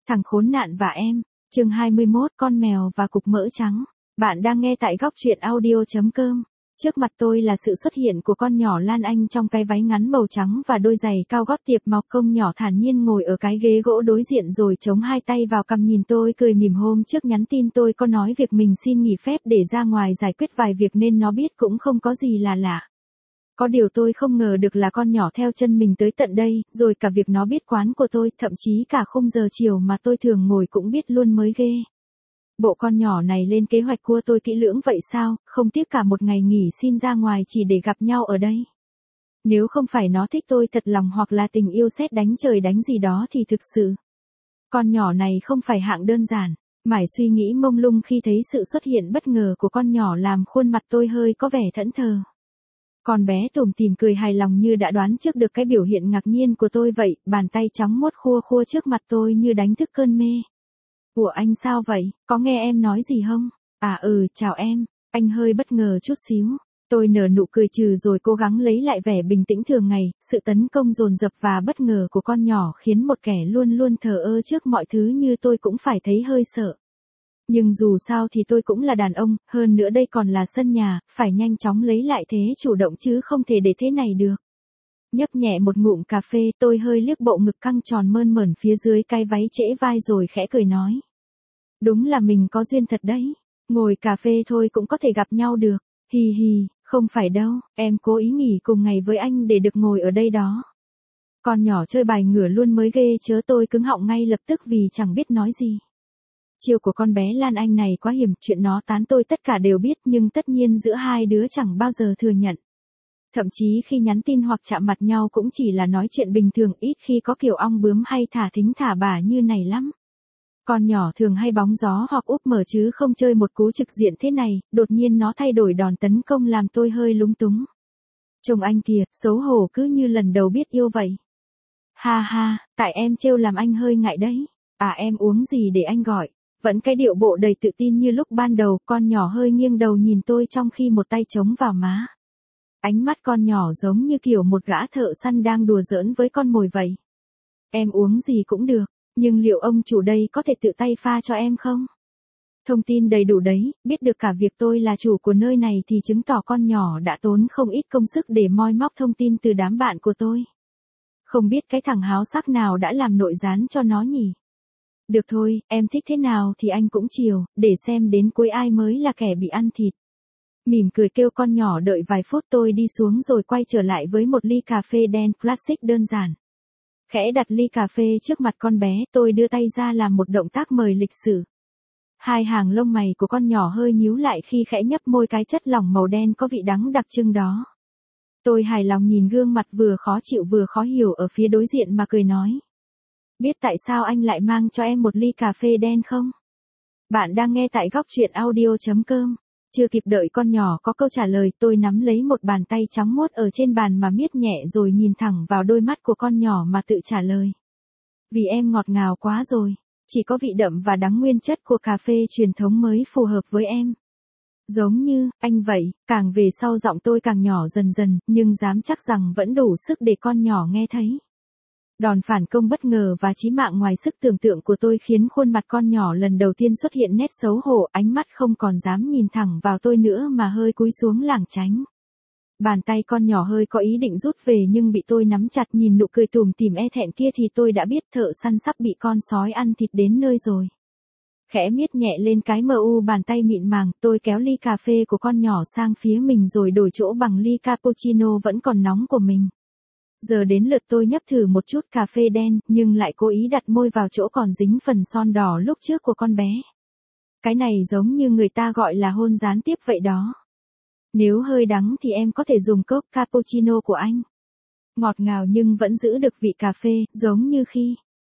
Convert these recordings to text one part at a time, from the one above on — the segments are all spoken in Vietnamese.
Thằng khốn nạn và em, chương 21, con mèo và cục mỡ trắng. Bạn đang nghe tại góc truyện audio.com. Trước mặt tôi là sự xuất hiện của con nhỏ Lan Anh trong cái váy ngắn màu trắng và đôi giày cao gót tiệp mọc công nhỏ thản nhiên ngồi ở cái ghế gỗ đối diện rồi chống hai tay vào cằm nhìn tôi cười mỉm. Hôm trước nhắn tin tôi có nói việc mình xin nghỉ phép để ra ngoài giải quyết vài việc nên nó biết cũng không có gì là lạ. Có điều tôi không ngờ được là con nhỏ theo chân mình tới tận đây, rồi cả việc nó biết quán của tôi, thậm chí cả khung giờ chiều mà tôi thường ngồi cũng biết luôn mới ghê. Bộ con nhỏ này lên kế hoạch của tôi kỹ lưỡng vậy sao, không tiếc cả một ngày nghỉ xin ra ngoài chỉ để gặp nhau ở đây. Nếu không phải nó thích tôi thật lòng hoặc là tình yêu sét đánh trời đánh gì đó thì thực sự, con nhỏ này không phải hạng đơn giản. Mải suy nghĩ mông lung khi thấy sự xuất hiện bất ngờ của con nhỏ làm khuôn mặt tôi hơi có vẻ thẫn thờ. Con bé tủm tỉm cười hài lòng như đã đoán trước được cái biểu hiện ngạc nhiên của tôi vậy, bàn tay trắng muốt khua khua trước mặt tôi như đánh thức cơn mê. Ủa anh sao vậy, có nghe em nói gì không? À chào em, anh hơi bất ngờ chút xíu. Tôi nở nụ cười trừ rồi cố gắng lấy lại vẻ bình tĩnh thường ngày, sự tấn công dồn dập và bất ngờ của con nhỏ khiến một kẻ luôn luôn thờ ơ trước mọi thứ như tôi cũng phải thấy hơi sợ. Nhưng dù sao thì tôi cũng là đàn ông, hơn nữa đây còn là sân nhà, phải nhanh chóng lấy lại thế chủ động chứ không thể để thế này được. Nhấp nhẹ một ngụm cà phê, tôi hơi liếc bộ ngực căng tròn mơn mởn phía dưới cái váy trễ vai rồi khẽ cười nói. Đúng là mình có duyên thật đấy, ngồi cà phê thôi cũng có thể gặp nhau được, hì hì, không phải đâu, em cố ý nghỉ cùng ngày với anh để được ngồi ở đây đó. Con nhỏ chơi bài ngửa luôn mới ghê chớ, tôi cứng họng ngay lập tức vì chẳng biết nói gì. Chiêu của con bé Lan Anh này quá hiểm, chuyện nó tán tôi tất cả đều biết nhưng tất nhiên giữa hai đứa chẳng bao giờ thừa nhận. Thậm chí khi nhắn tin hoặc chạm mặt nhau cũng chỉ là nói chuyện bình thường, ít khi có kiểu ong bướm hay thả thính thả bà như này lắm. Con nhỏ thường hay bóng gió hoặc úp mở chứ không chơi một cú trực diện thế này, đột nhiên nó thay đổi đòn tấn công làm tôi hơi lúng túng. Chồng anh kìa, xấu hổ cứ như lần đầu biết yêu vậy. Ha ha, tại em trêu làm anh hơi ngại đấy. À em uống gì để anh gọi? Vẫn cái điệu bộ đầy tự tin như lúc ban đầu, con nhỏ hơi nghiêng đầu nhìn tôi trong khi một tay chống vào má. Ánh mắt con nhỏ giống như kiểu một gã thợ săn đang đùa giỡn với con mồi vậy. Em uống gì cũng được, nhưng liệu ông chủ đây có thể tự tay pha cho em không? Thông tin đầy đủ đấy, biết được cả việc tôi là chủ của nơi này thì chứng tỏ con nhỏ đã tốn không ít công sức để moi móc thông tin từ đám bạn của tôi. Không biết cái thằng háo sắc nào đã làm nội gián cho nó nhỉ? Được thôi, em thích thế nào thì anh cũng chiều, để xem đến cuối ai mới là kẻ bị ăn thịt. Mỉm cười kêu con nhỏ đợi vài phút, tôi đi xuống rồi quay trở lại với một ly cà phê đen classic đơn giản. Khẽ đặt ly cà phê trước mặt con bé, tôi đưa tay ra làm một động tác mời lịch sử. Hai hàng lông mày của con nhỏ hơi nhíu lại khi khẽ nhấp môi cái chất lỏng màu đen có vị đắng đặc trưng đó. Tôi hài lòng nhìn gương mặt vừa khó chịu vừa khó hiểu ở phía đối diện mà cười nói. Biết tại sao anh lại mang cho em một ly cà phê đen không? Bạn đang nghe tại góc truyện audio.com. Chưa kịp đợi con nhỏ có câu trả lời, tôi nắm lấy một bàn tay trắng muốt ở trên bàn mà miết nhẹ rồi nhìn thẳng vào đôi mắt của con nhỏ mà tự trả lời. Vì em ngọt ngào quá rồi, chỉ có vị đậm và đắng nguyên chất của cà phê truyền thống mới phù hợp với em. Giống như, anh vậy, càng về sau giọng tôi càng nhỏ dần dần, nhưng dám chắc rằng vẫn đủ sức để con nhỏ nghe thấy. Đòn phản công bất ngờ và chí mạng ngoài sức tưởng tượng của tôi khiến khuôn mặt con nhỏ lần đầu tiên xuất hiện nét xấu hổ, ánh mắt không còn dám nhìn thẳng vào tôi nữa mà hơi cúi xuống lảng tránh. Bàn tay con nhỏ hơi có ý định rút về nhưng bị tôi nắm chặt, nhìn nụ cười tủm tỉm e thẹn kia thì tôi đã biết thợ săn sắp bị con sói ăn thịt đến nơi rồi. Khẽ miết nhẹ lên cái bàn tay mịn màng, tôi kéo ly cà phê của con nhỏ sang phía mình rồi đổi chỗ bằng ly cappuccino vẫn còn nóng của mình. Giờ đến lượt tôi nhấp thử một chút cà phê đen, nhưng lại cố ý đặt môi vào chỗ còn dính phần son đỏ lúc trước của con bé. Cái này giống như người ta gọi là hôn gián tiếp vậy đó. Nếu hơi đắng thì em có thể dùng cốc cappuccino của anh. Ngọt ngào nhưng vẫn giữ được vị cà phê, giống như khi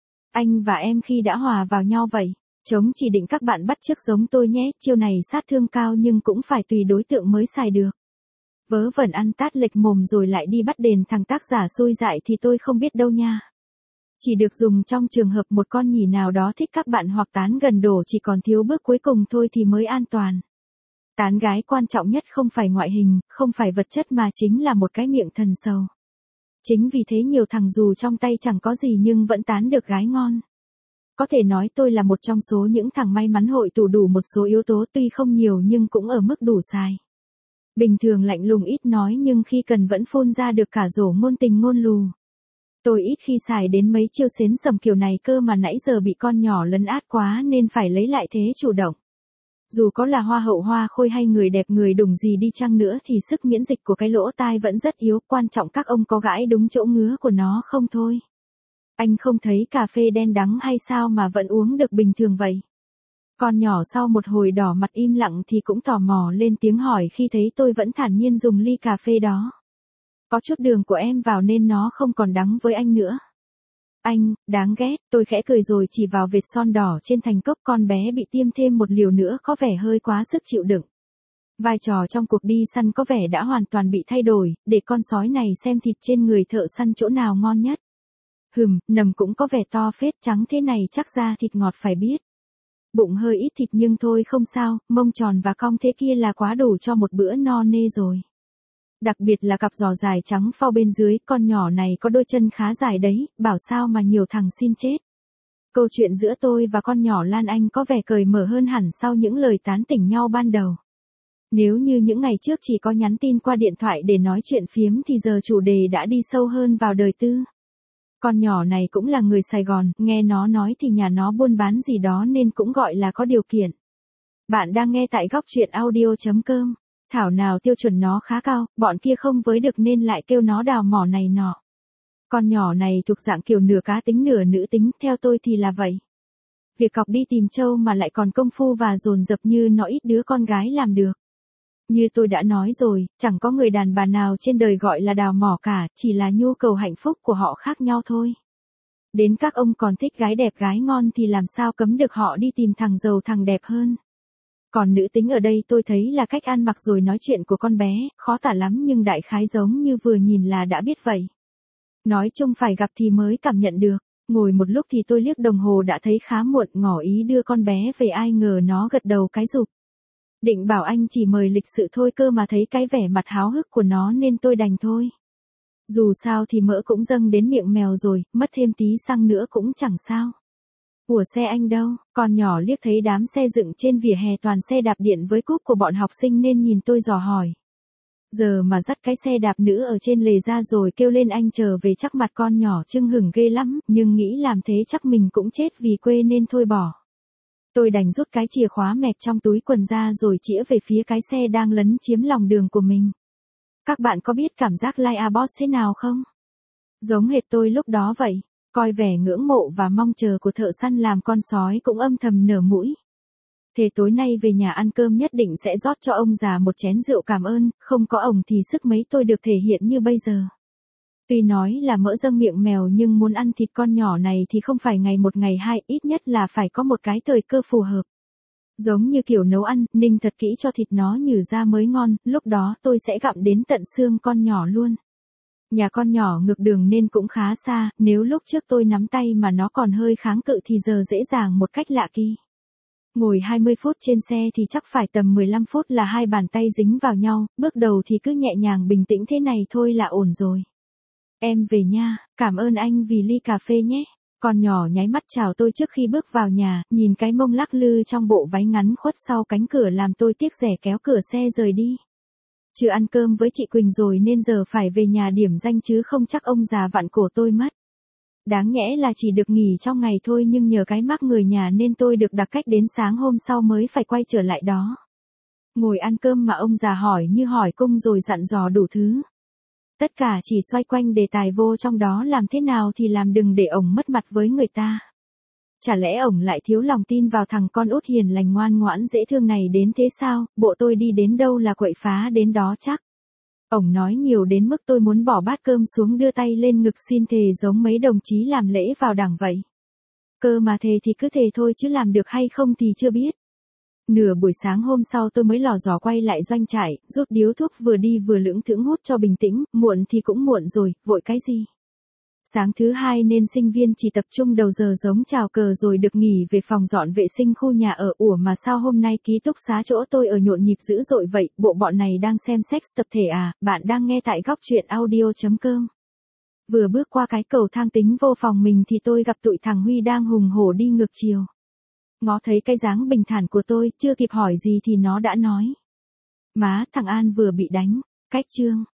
anh và em khi đã hòa vào nhau vậy. Chống chỉ định các bạn bắt chước giống tôi nhé, chiêu này sát thương cao nhưng cũng phải tùy đối tượng mới xài được. Vớ vẩn ăn tát lệch mồm rồi lại đi bắt đền thằng tác giả xui dại thì tôi không biết đâu nha. Chỉ được dùng trong trường hợp một con nhỉ nào đó thích các bạn hoặc tán gần đổ chỉ còn thiếu bước cuối cùng thôi thì mới an toàn. Tán gái quan trọng nhất không phải ngoại hình, không phải vật chất mà chính là một cái miệng thần sầu. Chính vì thế nhiều thằng dù trong tay chẳng có gì nhưng vẫn tán được gái ngon. Có thể nói tôi là một trong số những thằng may mắn hội tụ đủ một số yếu tố tuy không nhiều nhưng cũng ở mức đủ xài. Bình thường lạnh lùng ít nói nhưng khi cần vẫn phun ra được cả rổ ngôn tình ngôn lù. Tôi ít khi xài đến mấy chiêu xến sầm kiểu này cơ mà nãy giờ bị con nhỏ lấn át quá nên phải lấy lại thế chủ động. Dù có là hoa hậu hoa khôi hay người đẹp người đủng gì đi chăng nữa thì sức miễn dịch của cái lỗ tai vẫn rất yếu, quan trọng các ông có gãi đúng chỗ ngứa của nó không thôi. Anh không thấy cà phê đen đắng hay sao mà vẫn uống được bình thường vậy? Con nhỏ sau một hồi đỏ mặt im lặng thì cũng tò mò lên tiếng hỏi khi thấy tôi vẫn thản nhiên dùng ly cà phê đó. Có chút đường của em vào nên nó không còn đắng với anh nữa. Anh, đáng ghét, tôi khẽ cười rồi chỉ vào vệt son đỏ trên thành cốc, con bé bị tiêm thêm một liều nữa có vẻ hơi quá sức chịu đựng. Vai trò trong cuộc đi săn có vẻ đã hoàn toàn bị thay đổi, để con sói này xem thịt trên người thợ săn chỗ nào ngon nhất. Nầm cũng có vẻ to phết, trắng thế này chắc ra thịt ngọt phải biết. Bụng hơi ít thịt nhưng thôi không sao, mông tròn và cong thế kia là quá đủ cho một bữa no nê rồi. Đặc biệt là cặp giò dài trắng phao bên dưới, con nhỏ này có đôi chân khá dài đấy, bảo sao mà nhiều thằng xin chết. Câu chuyện giữa tôi và con nhỏ Lan Anh có vẻ cởi mở hơn hẳn sau những lời tán tỉnh nhau ban đầu. Nếu như những ngày trước chỉ có nhắn tin qua điện thoại để nói chuyện phiếm thì giờ chủ đề đã đi sâu hơn vào đời tư. Con nhỏ này cũng là người Sài Gòn, nghe nó nói thì nhà nó buôn bán gì đó nên cũng gọi là có điều kiện. Bạn đang nghe tại góc truyện audio.com. Thảo nào tiêu chuẩn nó khá cao, bọn kia không với được nên lại kêu nó đào mỏ này nọ. Con nhỏ này thuộc dạng kiểu nửa cá tính nửa nữ tính, theo tôi thì là vậy. Việc cọc đi tìm trâu mà lại còn công phu và dồn dập như nó ít đứa con gái làm được. Như tôi đã nói rồi, chẳng có người đàn bà nào trên đời gọi là đào mỏ cả, chỉ là nhu cầu hạnh phúc của họ khác nhau thôi. Đến các ông còn thích gái đẹp gái ngon thì làm sao cấm được họ đi tìm thằng giàu thằng đẹp hơn. Còn nữ tính ở đây tôi thấy là cách ăn mặc rồi nói chuyện của con bé, khó tả lắm nhưng đại khái giống như vừa nhìn là đã biết vậy. Nói chung phải gặp thì mới cảm nhận được, ngồi một lúc thì tôi liếc đồng hồ đã thấy khá muộn, ngỏ ý đưa con bé về, ai ngờ nó gật đầu cái rụp. Định bảo anh chỉ mời lịch sự thôi cơ mà thấy cái vẻ mặt háo hức của nó nên tôi đành thôi. Dù sao thì mỡ cũng dâng đến miệng mèo rồi, mất thêm tí xăng nữa cũng chẳng sao. Ủa xe anh đâu? Con nhỏ liếc thấy đám xe dựng trên vỉa hè toàn xe đạp điện với cúp của bọn học sinh nên nhìn tôi dò hỏi. Giờ mà dắt cái xe đạp nữ ở trên lề ra rồi kêu lên anh chờ về chắc mặt con nhỏ chưng hửng ghê lắm, nhưng nghĩ làm thế chắc mình cũng chết vì quê nên thôi bỏ. Tôi đành rút cái chìa khóa mẹt trong túi quần ra rồi chĩa về phía cái xe đang lấn chiếm lòng đường của mình. Các bạn có biết cảm giác like a boss thế nào không? Giống hệt tôi lúc đó vậy. Coi vẻ ngưỡng mộ và mong chờ của thợ săn làm con sói cũng âm thầm nở mũi. Thế tối nay về nhà ăn cơm nhất định sẽ rót cho ông già một chén rượu cảm ơn, không có ổng thì sức mấy tôi được thể hiện như bây giờ. Tuy nói là mỡ dâng miệng mèo nhưng muốn ăn thịt con nhỏ này thì không phải ngày một ngày hai, ít nhất là phải có một cái thời cơ phù hợp. Giống như kiểu nấu ăn, ninh thật kỹ cho thịt nó nhừ ra mới ngon, lúc đó tôi sẽ gặm đến tận xương con nhỏ luôn. Nhà con nhỏ ngược đường nên cũng khá xa, nếu lúc trước tôi nắm tay mà nó còn hơi kháng cự thì giờ dễ dàng một cách lạ kỳ. Ngồi 20 phút trên xe thì chắc phải tầm 15 phút là hai bàn tay dính vào nhau, bước đầu thì cứ nhẹ nhàng bình tĩnh thế này thôi là ổn rồi. Em về nha, cảm ơn anh vì ly cà phê nhé. Con nhỏ nháy mắt chào tôi trước khi bước vào nhà, nhìn cái mông lắc lư trong bộ váy ngắn khuất sau cánh cửa làm tôi tiếc rẻ kéo cửa xe rời đi. Chưa ăn cơm với chị Quỳnh rồi nên giờ phải về nhà điểm danh chứ không chắc ông già vặn cổ tôi mất. Đáng nhẽ là chỉ được nghỉ trong ngày thôi nhưng nhờ cái mắc người nhà nên tôi được đặt cách đến sáng hôm sau mới phải quay trở lại đó. Ngồi ăn cơm mà ông già hỏi như hỏi cung rồi dặn dò đủ thứ. Tất cả chỉ xoay quanh đề tài vô trong đó, làm thế nào thì làm đừng để ổng mất mặt với người ta. Chả lẽ ổng lại thiếu lòng tin vào thằng con út hiền lành ngoan ngoãn dễ thương này đến thế sao, bộ tôi đi đến đâu là quậy phá đến đó chắc. Ổng nói nhiều đến mức tôi muốn bỏ bát cơm xuống đưa tay lên ngực xin thề giống mấy đồng chí làm lễ vào đảng vậy. Cơ mà thề thì cứ thề thôi chứ làm được hay không thì chưa biết. Nửa buổi sáng hôm sau tôi mới lò dò quay lại doanh trại, rút điếu thuốc vừa đi vừa lững thững hút cho bình tĩnh, muộn thì cũng muộn rồi, vội cái gì. Sáng thứ hai nên sinh viên chỉ tập trung đầu giờ giống chào cờ rồi được nghỉ về phòng dọn vệ sinh khu nhà ở. Ủa mà sao hôm nay ký túc xá chỗ tôi ở nhộn nhịp dữ dội vậy, bộ bọn này đang xem sex tập thể à? Bạn đang nghe tại góc truyện audio.com. Vừa bước qua cái cầu thang tính vô phòng mình thì tôi gặp tụi thằng Huy đang hùng hổ đi ngược chiều. Ngó thấy cái dáng bình thản của tôi, chưa kịp hỏi gì thì nó đã nói. Má, thằng An vừa bị đánh. Cách chương.